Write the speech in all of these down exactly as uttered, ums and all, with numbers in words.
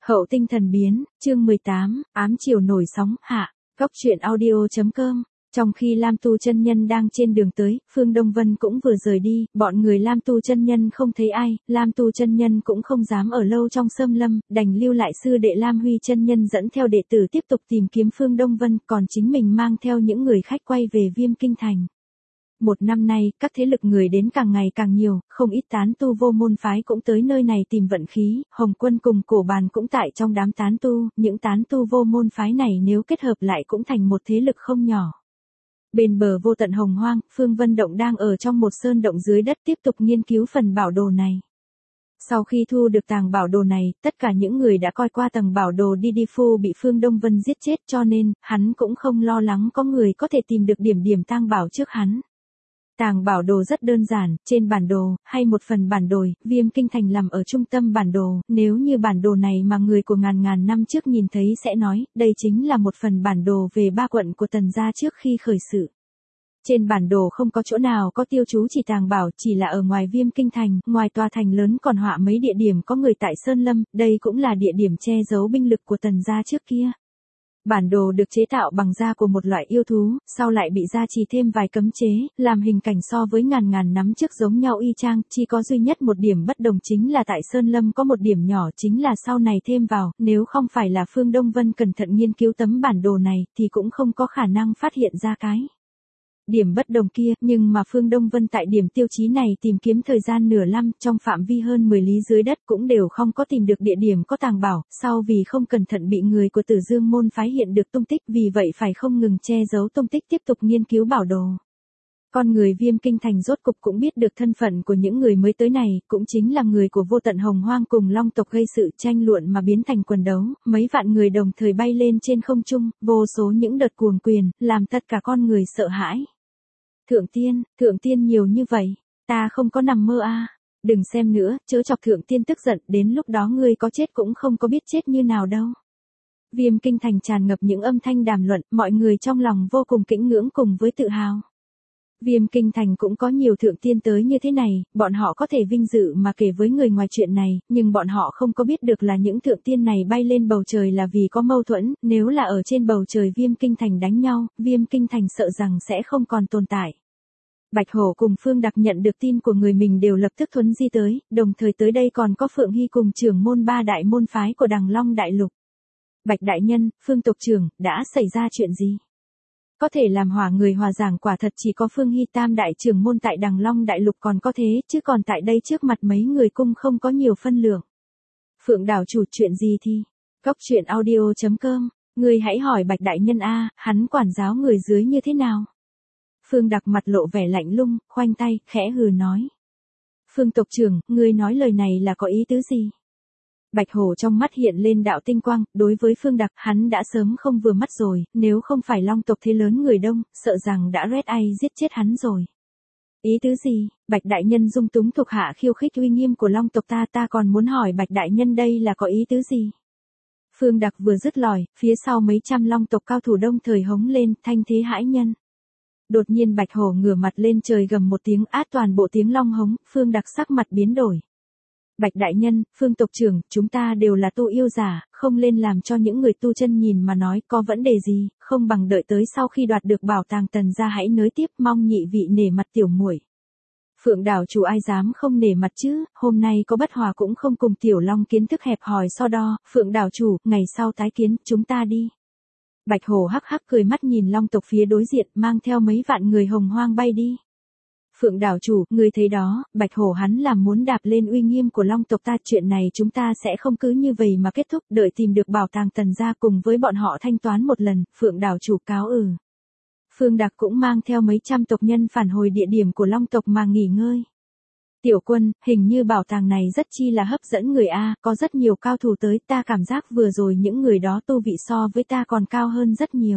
Hậu tinh thần biến, chương mười tám, ám chiều nổi sóng, hạ. Góc truyện audio.com. Trong khi Lam Tu chân nhân đang trên đường tới, Phương Đông Vân cũng vừa rời đi, bọn người Lam Tu chân nhân không thấy ai, Lam Tu chân nhân cũng không dám ở lâu trong xâm lâm, đành lưu lại sư đệ Lam Huy chân nhân dẫn theo đệ tử tiếp tục tìm kiếm Phương Đông Vân, còn chính mình mang theo những người khách quay về Viêm Kinh Thành. Một năm nay, các thế lực người đến càng ngày càng nhiều, không ít tán tu vô môn phái cũng tới nơi này tìm vận khí, Hồng Quân cùng Cổ Bàn cũng tại trong đám tán tu, những tán tu vô môn phái này nếu kết hợp lại cũng thành một thế lực không nhỏ. Bên bờ vô tận hồng hoang, Phương Vân Động đang ở trong một sơn động dưới đất tiếp tục nghiên cứu phần bảo đồ này. Sau khi thu được tàng bảo đồ này, tất cả những người đã coi qua tầng bảo đồ đi đi phu bị Phương Đông Vân giết chết cho nên, hắn cũng không lo lắng có người có thể tìm được điểm điểm tang bảo trước hắn. Tàng bảo đồ rất đơn giản, trên bản đồ, hay một phần bản đồ, Viêm Kinh Thành nằm ở trung tâm bản đồ, nếu như bản đồ này mà người của ngàn ngàn năm trước nhìn thấy sẽ nói, đây chính là một phần bản đồ về ba quận của Tần gia trước khi khởi sự. Trên bản đồ không có chỗ nào có tiêu chú chỉ tàng bảo, chỉ là ở ngoài Viêm Kinh Thành, ngoài tòa thành lớn còn họa mấy địa điểm có người tại Sơn Lâm, đây cũng là địa điểm che giấu binh lực của Tần gia trước kia. Bản đồ được chế tạo bằng da của một loại yêu thú, sau lại bị gia trì thêm vài cấm chế, làm hình cảnh so với ngàn ngàn năm trước giống nhau y chang, chỉ có duy nhất một điểm bất đồng chính là tại Sơn Lâm có một điểm nhỏ chính là sau này thêm vào, nếu không phải là Phương Đông Vân cẩn thận nghiên cứu tấm bản đồ này thì cũng không có khả năng phát hiện ra cái điểm bất đồng kia, nhưng mà Phương Đông Vân tại điểm tiêu chí này tìm kiếm thời gian nửa năm, trong phạm vi hơn mười lý dưới đất cũng đều không có tìm được địa điểm có tàng bảo, sau vì không cẩn thận bị người của Tử Dương môn phái hiện được tung tích, vì vậy phải không ngừng che giấu tung tích tiếp tục nghiên cứu bảo đồ. Con người Viêm Kinh Thành rốt cục cũng biết được thân phận của những người mới tới này, cũng chính là người của vô tận hồng hoang cùng long tộc gây sự tranh luận mà biến thành quần đấu, mấy vạn người đồng thời bay lên trên không trung, vô số những đợt cuồng quyền, làm tất cả con người sợ hãi. Thượng tiên, thượng tiên nhiều như vậy, ta không có nằm mơ à. Đừng xem nữa, chớ chọc thượng tiên tức giận, đến lúc đó ngươi có chết cũng không có biết chết như nào đâu. Viêm Kinh Thành tràn ngập những âm thanh đàm luận, mọi người trong lòng vô cùng kính ngưỡng cùng với tự hào. Viêm Kinh Thành cũng có nhiều thượng tiên tới như thế này, bọn họ có thể vinh dự mà kể với người ngoài chuyện này, nhưng bọn họ không có biết được là những thượng tiên này bay lên bầu trời là vì có mâu thuẫn, nếu là ở trên bầu trời Viêm Kinh Thành đánh nhau, Viêm Kinh Thành sợ rằng sẽ không còn tồn tại. Bạch Hổ cùng Phương Đặc nhận được tin của người mình đều lập tức thuấn di tới, đồng thời tới đây còn có Phượng Hy cùng trưởng môn ba đại môn phái của Đằng Long Đại Lục. Bạch Đại Nhân, Phương tộc trưởng, đã xảy ra chuyện gì? Có thể làm hòa người hòa giảng quả thật chỉ có Phương Hy tam đại trưởng môn tại Đằng Long Đại Lục còn có thế, chứ còn tại đây trước mặt mấy người cung không có nhiều phân lượng. Phượng đảo chủ chuyện gì thì? Góc truyện audio.com, người hãy hỏi Bạch Đại Nhân a, hắn quản giáo người dưới như thế nào? Phương Đặc mặt lộ vẻ lạnh lùng, khoanh tay, khẽ hừ nói. Phương tộc trưởng, ngươi nói lời này là có ý tứ gì? Bạch Hổ trong mắt hiện lên đạo tinh quang, đối với Phương Đặc, hắn đã sớm không vừa mắt rồi, nếu không phải long tộc thế lớn người đông, sợ rằng đã rét ai giết chết hắn rồi. Ý tứ gì? Bạch Đại Nhân dung túng thuộc hạ khiêu khích uy nghiêm của long tộc ta, ta còn muốn hỏi Bạch Đại Nhân đây là có ý tứ gì? Phương Đặc vừa dứt lời, phía sau mấy trăm long tộc cao thủ đông thời hống lên, thanh thế hãi nhân. Đột nhiên Bạch Hổ ngửa mặt lên trời gầm một tiếng át toàn bộ tiếng long hống, Phương Đặc sắc mặt biến đổi. Bạch Đại Nhân, Phương tộc trưởng, chúng ta đều là tu yêu giả, không lên làm cho những người tu chân nhìn mà nói có vấn đề gì, không bằng đợi tới sau khi đoạt được bảo tàng Tần gia hãy nới tiếp, mong nhị vị nể mặt tiểu muội. Phượng đảo chủ ai dám không nể mặt chứ, hôm nay có bất hòa cũng không cùng tiểu long kiến thức hẹp hòi so đo, Phượng đảo chủ, ngày sau tái kiến, chúng ta đi. Bạch Hổ hắc hắc cười mắt nhìn long tộc phía đối diện, mang theo mấy vạn người hồng hoang bay đi. Phượng đảo chủ, người thấy đó, Bạch Hổ hắn làm muốn đạp lên uy nghiêm của long tộc ta, chuyện này chúng ta sẽ không cứ như vậy mà kết thúc, đợi tìm được bảo tàng Tần gia cùng với bọn họ thanh toán một lần, Phượng đảo chủ cáo ừ. Phương Đặc cũng mang theo mấy trăm tộc nhân phản hồi địa điểm của long tộc mà nghỉ ngơi. Tiểu quân, hình như bảo tàng này rất chi là hấp dẫn người a, có rất nhiều cao thủ tới, ta cảm giác vừa rồi những người đó tu vị so với ta còn cao hơn rất nhiều.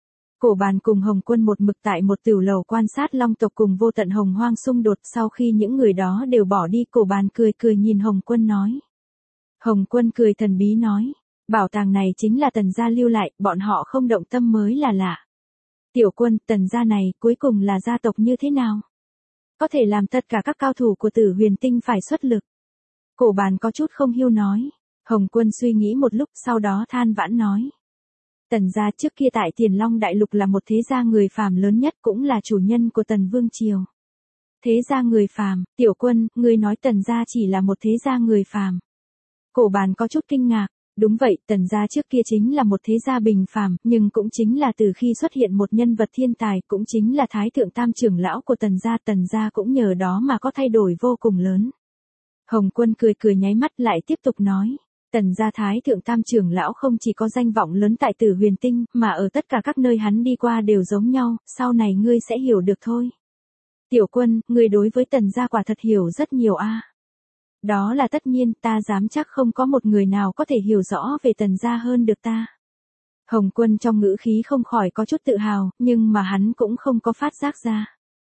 Cổ Bàn cùng Hồng Quân một mực tại một tiểu lầu quan sát long tộc cùng vô tận hồng hoang xung đột, sau khi những người đó đều bỏ đi, Cổ Bàn cười cười nhìn Hồng Quân nói. Hồng Quân cười thần bí nói, bảo tàng này chính là Tần gia lưu lại, bọn họ không động tâm mới là lạ. Tiểu quân, Tần gia này cuối cùng là gia tộc như thế nào? Có thể làm tất cả các cao thủ của Tử Huyền Tinh phải xuất lực. Cổ Bàn có chút không hiếu nói. Hồng Quân suy nghĩ một lúc sau đó than vãn nói. Tần gia trước kia tại Tiền Long Đại Lục là một thế gia người phàm lớn nhất, cũng là chủ nhân của Tần Vương Triều. Thế gia người phàm, Tiểu Quân, ngươi nói Tần gia chỉ là một thế gia người phàm. Cổ Bàn có chút kinh ngạc. Đúng vậy, Tần gia trước kia chính là một thế gia bình phàm, nhưng cũng chính là từ khi xuất hiện một nhân vật thiên tài, cũng chính là Thái Thượng Tam trưởng lão của Tần gia, Tần gia cũng nhờ đó mà có thay đổi vô cùng lớn. Hồng Quân cười cười nháy mắt lại tiếp tục nói. Tần gia Thái Thượng Tam trưởng lão không chỉ có danh vọng lớn tại Tử Huyền Tinh, mà ở tất cả các nơi hắn đi qua đều giống nhau, sau này ngươi sẽ hiểu được thôi. Tiểu Quân, ngươi đối với Tần gia quả thật hiểu rất nhiều a. À. Đó là tất nhiên, ta dám chắc không có một người nào có thể hiểu rõ về Tần gia hơn được ta. Hồng Quân trong ngữ khí không khỏi có chút tự hào, nhưng mà hắn cũng không có phát giác ra.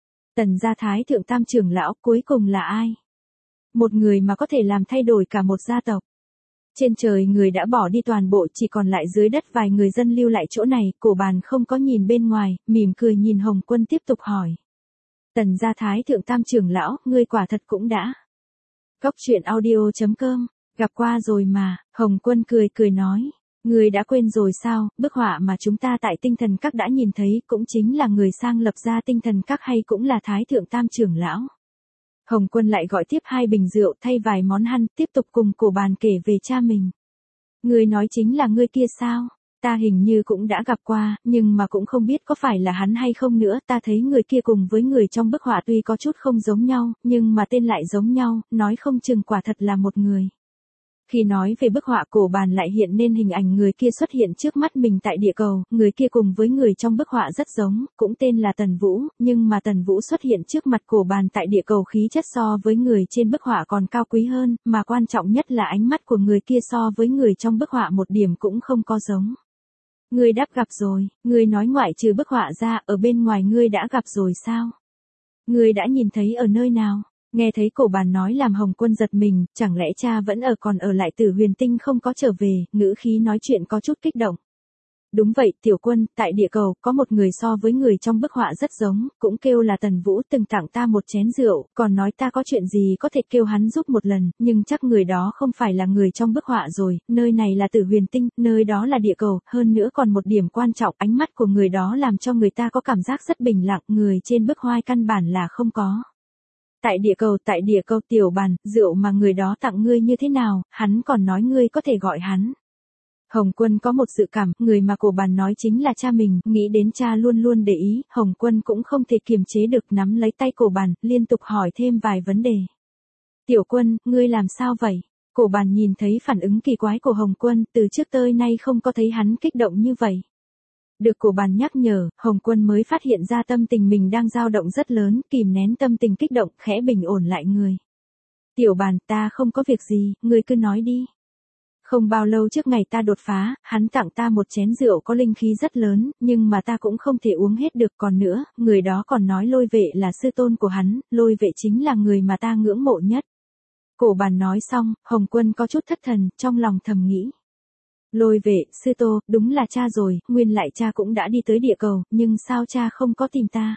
Tần gia Thái Thượng Tam trưởng lão cuối cùng là ai? Một người mà có thể làm thay đổi cả một gia tộc. Trên trời người đã bỏ đi toàn bộ, chỉ còn lại dưới đất vài người dân lưu lại chỗ này. Cổ Bàn không có nhìn bên ngoài, mỉm cười nhìn Hồng Quân tiếp tục hỏi. Tần gia Thái Thượng Tam trưởng lão, ngươi quả thật cũng đã. Góc truyện audio chấm com, gặp qua rồi mà. Hồng Quân cười cười nói. Ngươi đã quên rồi sao, bức họa mà chúng ta tại Tinh Thần Các đã nhìn thấy cũng chính là người sang lập ra Tinh Thần Các, hay cũng là Thái Thượng Tam trưởng lão. Hồng Quân lại gọi tiếp hai bình rượu, thay vài món ăn, tiếp tục cùng Cổ Bàn kể về cha mình. Ngươi nói chính là ngươi kia sao? Ta hình như cũng đã gặp qua, nhưng mà cũng không biết có phải là hắn hay không nữa. Ta thấy người kia cùng với người trong bức họa tuy có chút không giống nhau, nhưng mà tên lại giống nhau, nói không chừng quả thật là một người. Khi nói về bức họa, Cổ Bàn lại hiện nên hình ảnh người kia xuất hiện trước mắt mình tại địa cầu. Người kia cùng với người trong bức họa rất giống, cũng tên là Tần Vũ, nhưng mà Tần Vũ xuất hiện trước mặt Cổ Bàn tại địa cầu khí chất so với người trên bức họa còn cao quý hơn, mà quan trọng nhất là ánh mắt của người kia so với người trong bức họa một điểm cũng không có giống. Ngươi đáp gặp rồi, ngươi nói ngoại trừ bức họa ra, ở bên ngoài ngươi đã gặp rồi sao? Ngươi đã nhìn thấy ở nơi nào? Nghe thấy Cổ Bàn nói làm Hồng Quân giật mình, chẳng lẽ cha vẫn ở còn ở lại Tử Huyền Tinh không có trở về, ngữ khí nói chuyện có chút kích động. Đúng vậy, Tiểu Quân, tại địa cầu, có một người so với người trong bức họa rất giống, cũng kêu là Tần Vũ, từng tặng ta một chén rượu, còn nói ta có chuyện gì có thể kêu hắn giúp một lần, nhưng chắc người đó không phải là người trong bức họa rồi, nơi này là Tử Huyền Tinh, nơi đó là địa cầu, hơn nữa còn một điểm quan trọng, ánh mắt của người đó làm cho người ta có cảm giác rất bình lặng, người trên bức họa căn bản là không có. Tại địa cầu, tại địa cầu Tiểu Bàn, rượu mà người đó tặng ngươi như thế nào, hắn còn nói ngươi có thể gọi hắn. Hồng Quân có một dự cảm, người mà Cổ Bàn nói chính là cha mình, nghĩ đến cha luôn luôn để ý, Hồng Quân cũng không thể kiềm chế được, nắm lấy tay Cổ Bàn, liên tục hỏi thêm vài vấn đề. Tiểu Quân, ngươi làm sao vậy? Cổ Bàn nhìn thấy phản ứng kỳ quái của Hồng Quân, từ trước tới nay không có thấy hắn kích động như vậy. Được Cổ Bàn nhắc nhở, Hồng Quân mới phát hiện ra tâm tình mình đang dao động rất lớn, kìm nén tâm tình kích động, khẽ bình ổn lại người. Tiểu Bàn, ta không có việc gì, ngươi cứ nói đi. Không bao lâu trước ngày ta đột phá, hắn tặng ta một chén rượu có linh khí rất lớn, nhưng mà ta cũng không thể uống hết được, còn nữa, người đó còn nói Lôi Vệ là sư tôn của hắn, Lôi Vệ chính là người mà ta ngưỡng mộ nhất. Cổ Bàn nói xong, Hồng Quân có chút thất thần, trong lòng thầm nghĩ. Lôi Vệ, sư tô, đúng là cha rồi, nguyên lại cha cũng đã đi tới địa cầu, nhưng sao cha không có tìm ta?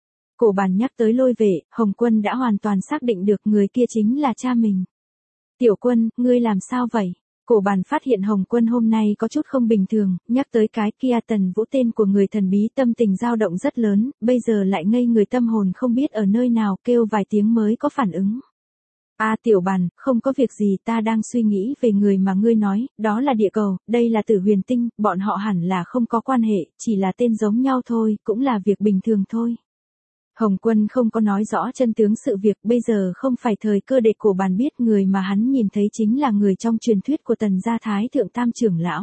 Cổ Bàn nhắc tới Lôi Vệ, Hồng Quân đã hoàn toàn xác định được người kia chính là cha mình. Tiểu Quân, ngươi làm sao vậy? Cổ Bàn phát hiện Hồng Quân hôm nay có chút không bình thường, nhắc tới cái kia Tần Vũ tên của người thần bí, tâm tình dao động rất lớn, bây giờ lại ngây người tâm hồn không biết ở nơi nào, kêu vài tiếng mới có phản ứng. A à, Tiểu Bàn, không có việc gì, ta đang suy nghĩ về người mà ngươi nói, đó là địa cầu, đây là Tử Huyền Tinh, bọn họ hẳn là không có quan hệ, chỉ là tên giống nhau thôi, cũng là việc bình thường thôi. Hồng Quân không có nói rõ chân tướng sự việc, bây giờ không phải thời cơ để Cổ Bàn biết người mà hắn nhìn thấy chính là người trong truyền thuyết của Tần gia Thái Thượng Tam trưởng lão.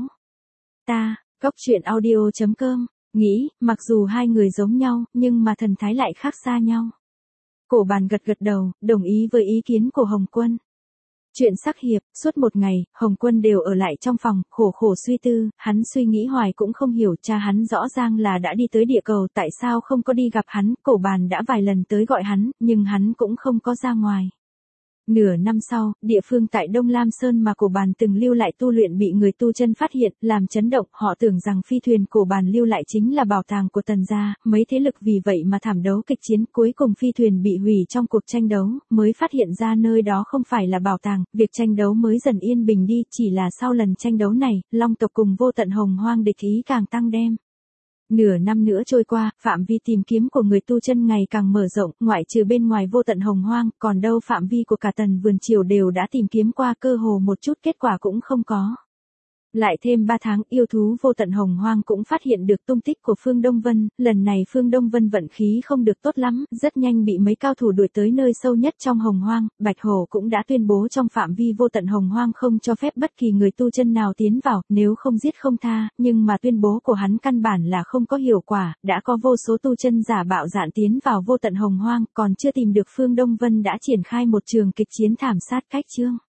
Ta, góc truyện audio chấm com, nghĩ, mặc dù hai người giống nhau, nhưng mà thần thái lại khác xa nhau. Cổ Bàn gật gật đầu, đồng ý với ý kiến của Hồng Quân. Chuyện sắc hiệp, suốt một ngày, Hồng Quân đều ở lại trong phòng, khổ khổ suy tư, hắn suy nghĩ hoài cũng không hiểu, cha hắn rõ ràng là đã đi tới địa cầu, tại sao không có đi gặp hắn, Cổ Bàn đã vài lần tới gọi hắn, nhưng hắn cũng không có ra ngoài. Nửa năm sau, địa phương tại Đông Lam Sơn mà cổ bàn từng lưu lại tu luyện bị người tu chân phát hiện, làm chấn động, họ tưởng rằng phi thuyền cổ bàn lưu lại chính là bảo tàng của Tần gia, mấy thế lực vì vậy mà thảm đấu kịch chiến, cuối cùng phi thuyền bị hủy trong cuộc tranh đấu, mới phát hiện ra nơi đó không phải là bảo tàng, việc tranh đấu mới dần yên bình đi, chỉ là sau lần tranh đấu này, Long tộc cùng Vô Tận Hồng Hoang địch ý càng tăng đem. Nửa năm nữa trôi qua, phạm vi tìm kiếm của người tu chân ngày càng mở rộng, ngoại trừ bên ngoài Vô Tận Hồng Hoang, còn đâu phạm vi của cả Tần Vườn Triều đều đã tìm kiếm qua, cơ hồ một chút kết quả cũng không có. Lại thêm ba tháng, yêu thú Vô Tận Hồng Hoang cũng phát hiện được tung tích của Phương Đông Vân, lần này Phương Đông Vân vận khí không được tốt lắm, rất nhanh bị mấy cao thủ đuổi tới nơi sâu nhất trong Hồng Hoang, Bạch Hổ cũng đã tuyên bố trong phạm vi Vô Tận Hồng Hoang không cho phép bất kỳ người tu chân nào tiến vào, nếu không giết không tha, nhưng mà tuyên bố của hắn căn bản là không có hiệu quả, đã có vô số tu chân giả bạo dạn tiến vào Vô Tận Hồng Hoang, còn chưa tìm được Phương Đông Vân đã triển khai một trường kịch chiến thảm sát cách chương.